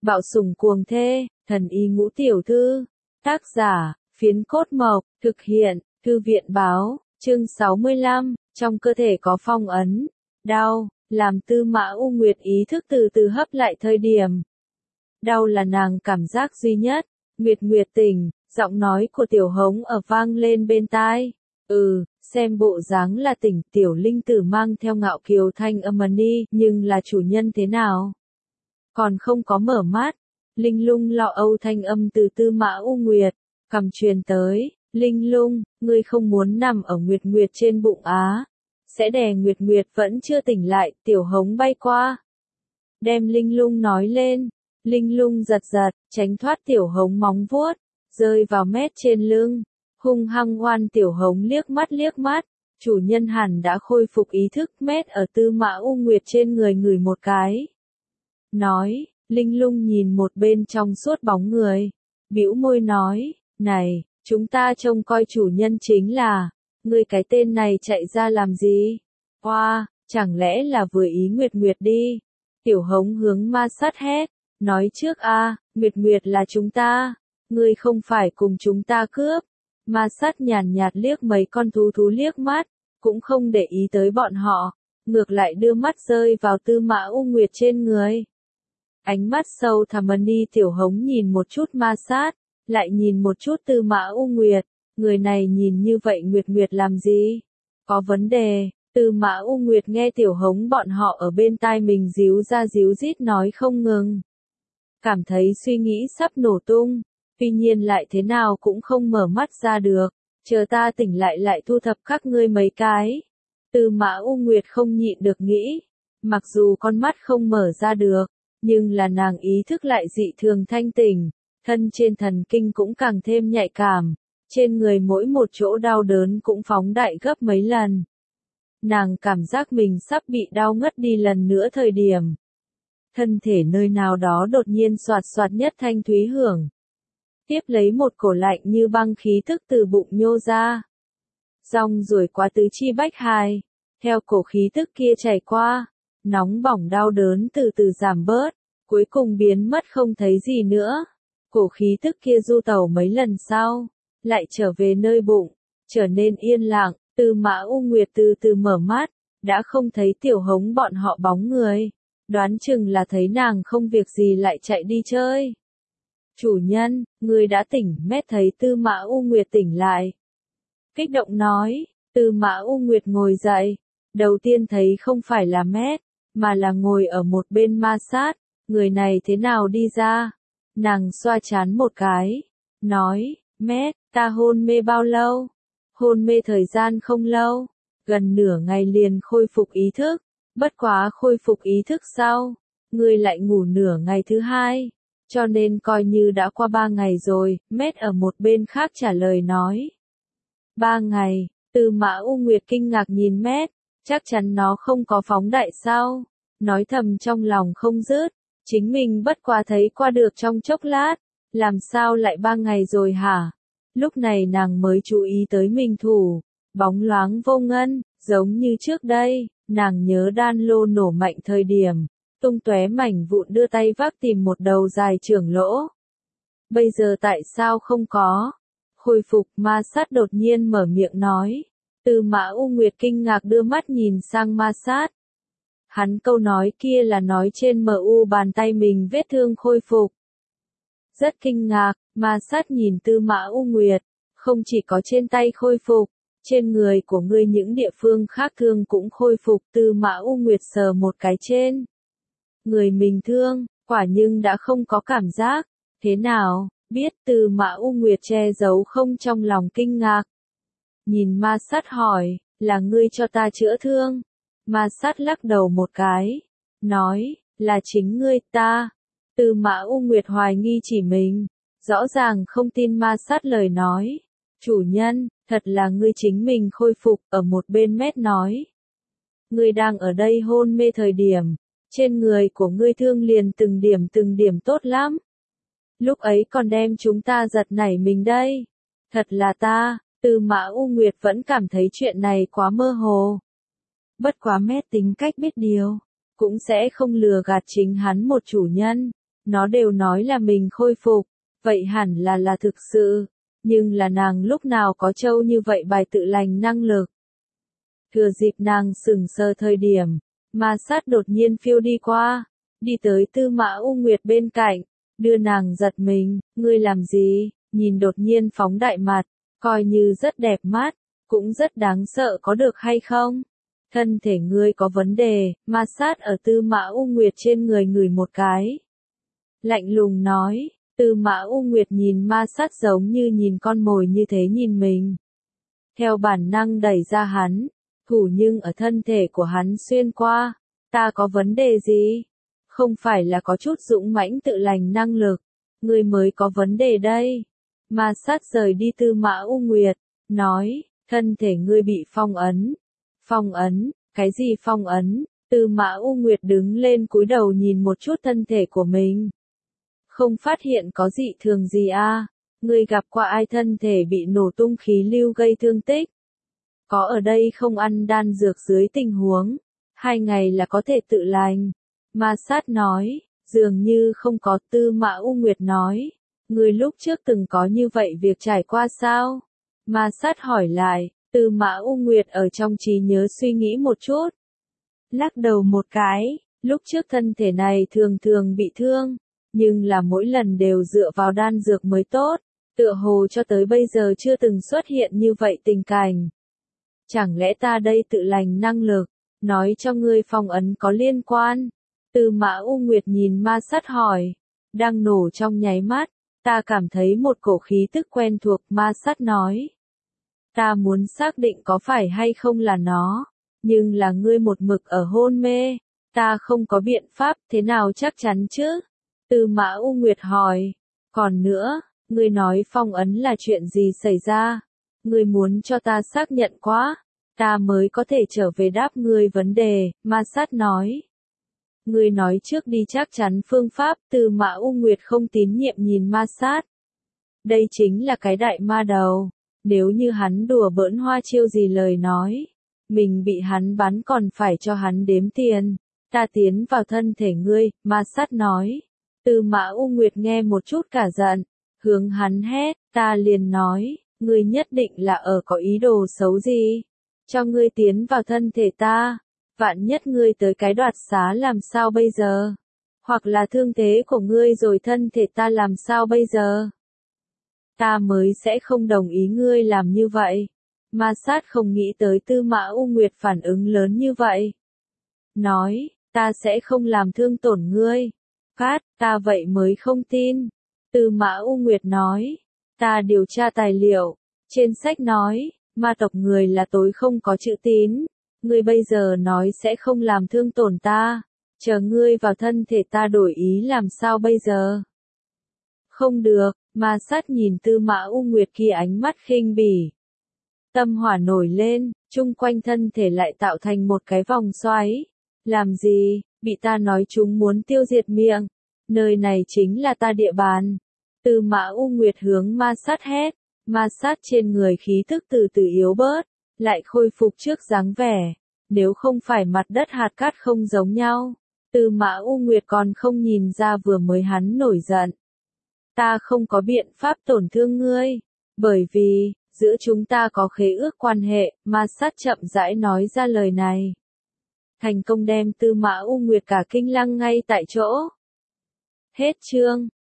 Bạo sủng cuồng thê, thần y ngũ tiểu thư. Tác giả, Phiến Cốt Mộc, thực hiện, Thư viện báo, chương 65, trong cơ thể có phong ấn, đau, làm Tư Mã U Nguyệt ý thức từ từ hấp lại thời điểm. Đau là nàng cảm giác duy nhất, Nguyệt tỉnh, giọng nói của Tiểu Hống ở vang lên bên tai. Xem bộ dáng là tỉnh tiểu linh tử mang theo ngạo kiều thanh âm đi, nhưng là chủ nhân thế nào? Còn không có mở mắt, Linh Lung lo âu thanh âm từ Tư Mã U Nguyệt, cầm truyền tới, Linh Lung, ngươi không muốn nằm ở Nguyệt trên bụng á. Sẽ đè Nguyệt vẫn chưa tỉnh lại, Tiểu Hống bay qua. Đem Linh Lung nói lên, Linh Lung giật, tránh thoát Tiểu Hống móng vuốt, rơi vào mét trên lưng. Hung hăng ngoan Tiểu Hống liếc mắt, chủ nhân hẳn đã khôi phục ý thức, mét ở Tư Mã U Nguyệt trên người ngửi một cái. Nói, Linh Lung nhìn một bên trong suốt bóng người, bĩu môi nói, này, chúng ta trông coi chủ nhân chính là, ngươi cái tên này chạy ra làm gì? Hoa, chẳng lẽ là vừa ý Nguyệt đi? Tiểu Hống hướng ma sát hét, nói trước Nguyệt là chúng ta, ngươi không phải cùng chúng ta cướp. Ma sát nhàn nhạt liếc mấy con thú liếc mắt, cũng không để ý tới bọn họ, ngược lại đưa mắt rơi vào Tư Mã U Nguyệt trên người. Ánh mắt sâu thẳm đi Tiểu Hống nhìn một chút ma sát, lại nhìn một chút Tư Mã U Nguyệt, người này nhìn như vậy Nguyệt làm gì? Có vấn đề. Tư Mã U Nguyệt nghe Tiểu Hống bọn họ ở bên tai mình díu ra díu dít nói không ngừng. Cảm thấy suy nghĩ sắp nổ tung, tuy nhiên lại thế nào cũng không mở mắt ra được, chờ ta tỉnh lại thu thập các ngươi mấy cái. Tư Mã U Nguyệt không nhịn được nghĩ, mặc dù con mắt không mở ra được, nhưng là nàng ý thức lại dị thường thanh tỉnh, thân trên thần kinh cũng càng thêm nhạy cảm, trên người mỗi một chỗ đau đớn cũng phóng đại gấp mấy lần. Nàng cảm giác mình sắp bị đau ngất đi lần nữa thời điểm. Thân thể nơi nào đó đột nhiên xoạt nhất thanh thúy hưởng. Tiếp lấy một cổ lạnh như băng khí thức từ bụng nhô ra. Rong ruổi qua tứ chi bách hài, theo cổ khí thức kia chảy qua, nóng bỏng đau đớn từ từ giảm bớt, cuối cùng biến mất không thấy gì nữa. Cổ khí thức kia du tẩu mấy lần sau, lại trở về nơi bụng, trở nên yên lặng. Tư Mã U Nguyệt từ từ mở mắt, đã không thấy Tiểu Hống bọn họ bóng người, đoán chừng là thấy nàng không việc gì lại chạy đi chơi. Chủ nhân, ngươi đã tỉnh, mét thấy Tư Mã U Nguyệt tỉnh lại. Kích động nói, Tư Mã U Nguyệt ngồi dậy, đầu tiên thấy không phải là mét, mà là ngồi ở một bên ma sát, người này thế nào đi ra? Nàng xoa trán một cái, nói, mét, ta hôn mê bao lâu? Hôn mê thời gian không lâu, gần nửa ngày liền khôi phục ý thức, bất quá khôi phục ý thức sau, ngươi lại ngủ nửa ngày thứ hai, cho nên coi như đã qua 3 ngày rồi, mét ở một bên khác trả lời nói. 3 ngày, Tư Mã U Nguyệt kinh ngạc nhìn mét, chắc chắn nó không có phóng đại sao, nói thầm trong lòng không dứt, chính mình bất quá thấy qua được trong chốc lát, làm sao lại 3 ngày rồi hả? Lúc này nàng mới chú ý tới mình thủ, bóng loáng vô ngân, giống như trước đây, nàng nhớ đan lô nổ mạnh thời điểm, tung tóe mảnh vụn đưa tay vác tìm một đầu dài trưởng lỗ. Bây giờ tại sao không có? Khôi phục ma sát đột nhiên mở miệng nói. Tư Mã U Nguyệt kinh ngạc đưa mắt nhìn sang ma sát. Hắn câu nói kia là nói trên MU bàn tay mình vết thương khôi phục. Rất kinh ngạc, ma sát nhìn Tư Mã U Nguyệt, không chỉ có trên tay khôi phục, trên người của ngươi những địa phương khác thương cũng khôi phục. Tư Mã U Nguyệt sờ một cái trên người mình thương, quả nhưng đã không có cảm giác. Thế nào, biết? Tư Mã U Nguyệt che giấu không trong lòng kinh ngạc. Nhìn ma sát hỏi, là ngươi cho ta chữa thương? Ma sát lắc đầu một cái, nói, là chính ngươi ta. Tư Mã U Nguyệt hoài nghi chỉ mình, rõ ràng không tin ma sát lời nói. Chủ nhân, thật là ngươi chính mình khôi phục, ở một bên mét nói. Ngươi đang ở đây hôn mê thời điểm, trên người của ngươi thương liền từng điểm tốt lắm. Lúc ấy còn đem chúng ta giật nảy mình đây. Thật là ta, Tư Mã U Nguyệt vẫn cảm thấy chuyện này quá mơ hồ. Bất quá mét tính cách biết điều, cũng sẽ không lừa gạt chính hắn một chủ nhân. Nó đều nói là mình khôi phục, vậy hẳn là thực sự, nhưng là nàng lúc nào có trâu như vậy bài tự lành năng lực. Thừa dịp nàng sững sờ thời điểm, ma sát đột nhiên phiêu đi qua, đi tới Tư Mã U Nguyệt bên cạnh, đưa nàng giật mình, ngươi làm gì, nhìn đột nhiên phóng đại mặt, coi như rất đẹp mắt, cũng rất đáng sợ có được hay không? Thân thể ngươi có vấn đề, ma sát ở Tư Mã U Nguyệt trên người ngửi một cái. Lạnh lùng nói, Tư Mã U Nguyệt nhìn ma sát giống như nhìn con mồi như thế nhìn mình. Theo bản năng đẩy ra hắn, thủ nhưng ở thân thể của hắn xuyên qua, ta có vấn đề gì? Không phải là có chút dũng mãnh tự lành năng lực, ngươi mới có vấn đề đây. Ma sát rời đi Tư Mã U Nguyệt, nói, thân thể ngươi bị phong ấn. Phong ấn, cái gì phong ấn? Tư Mã U Nguyệt đứng lên cúi đầu nhìn một chút thân thể của mình. Không phát hiện có dị thường gì à? Ngươi gặp qua ai thân thể bị nổ tung khí lưu gây thương tích? Có ở đây không ăn đan dược dưới tình huống, 2 ngày là có thể tự lành. Ma sát nói, dường như không có. Tư Mã U Nguyệt nói, ngươi lúc trước từng có như vậy việc trải qua sao? Ma sát hỏi lại, Tư Mã U Nguyệt ở trong trí nhớ suy nghĩ một chút. Lắc đầu một cái, lúc trước thân thể này thường thường bị thương, nhưng là mỗi lần đều dựa vào đan dược mới tốt, tựa hồ cho tới bây giờ chưa từng xuất hiện như vậy tình cảnh. Chẳng lẽ ta đây tự lành năng lực, nói cho ngươi phong ấn có liên quan? Tư Mã U Nguyệt nhìn ma sát hỏi, đang nổ trong nháy mắt, ta cảm thấy một cổ khí tức quen thuộc. Ma sát nói, ta muốn xác định có phải hay không là nó, nhưng là ngươi một mực ở hôn mê, ta không có biện pháp, thế nào chắc chắn chứ? Tư Mã U Nguyệt hỏi, còn nữa, ngươi nói phong ấn là chuyện gì xảy ra? Ngươi muốn cho ta xác nhận quá, ta mới có thể trở về đáp ngươi vấn đề. Ma sát nói, ngươi nói trước đi chắc chắn phương pháp. Tư Mã U Nguyệt không tín nhiệm nhìn ma sát. Đây chính là cái đại ma đầu, nếu như hắn đùa bỡn hoa chiêu gì lời nói, mình bị hắn bắn còn phải cho hắn đếm tiền. Ta tiến vào thân thể ngươi, ma sát nói. Tư Mã U Nguyệt nghe một chút cả giận, hướng hắn hét, ta liền nói, ngươi nhất định là ở có ý đồ xấu gì? Cho ngươi tiến vào thân thể ta, vạn nhất ngươi tới cái đoạt xá làm sao bây giờ? Hoặc là thương thế của ngươi rồi thân thể ta làm sao bây giờ? Ta mới sẽ không đồng ý ngươi làm như vậy. Ma sát không nghĩ tới Tư Mã U Nguyệt phản ứng lớn như vậy. Nói, ta sẽ không làm thương tổn ngươi. Phát, ta vậy mới không tin. Tư Mã U Nguyệt nói, ta điều tra tài liệu, trên sách nói, ma tộc người là tối không có chữ tín. Ngươi bây giờ nói sẽ không làm thương tổn ta, chờ ngươi vào thân thể ta đổi ý làm sao bây giờ? Không được, ma sát nhìn Tư Mã U Nguyệt kia ánh mắt khinh bỉ. Tâm hỏa nổi lên, chung quanh thân thể lại tạo thành một cái vòng xoáy. Làm gì, bị ta nói chúng muốn tiêu diệt miệng. Nơi này chính là ta địa bàn. Tư Mã U Nguyệt hướng ma sát hét. Ma sát trên người khí thức từ từ yếu bớt, lại khôi phục trước dáng vẻ. Nếu không phải mặt đất hạt cát không giống nhau, Tư Mã U Nguyệt còn không nhìn ra vừa mới hắn nổi giận. Ta không có biện pháp tổn thương ngươi, bởi vì, giữa chúng ta có khế ước quan hệ. Ma sát chậm rãi nói ra lời này. Thành công đem Tư Mã U Nguyệt cả kinh lăng ngay tại chỗ. Hết chương.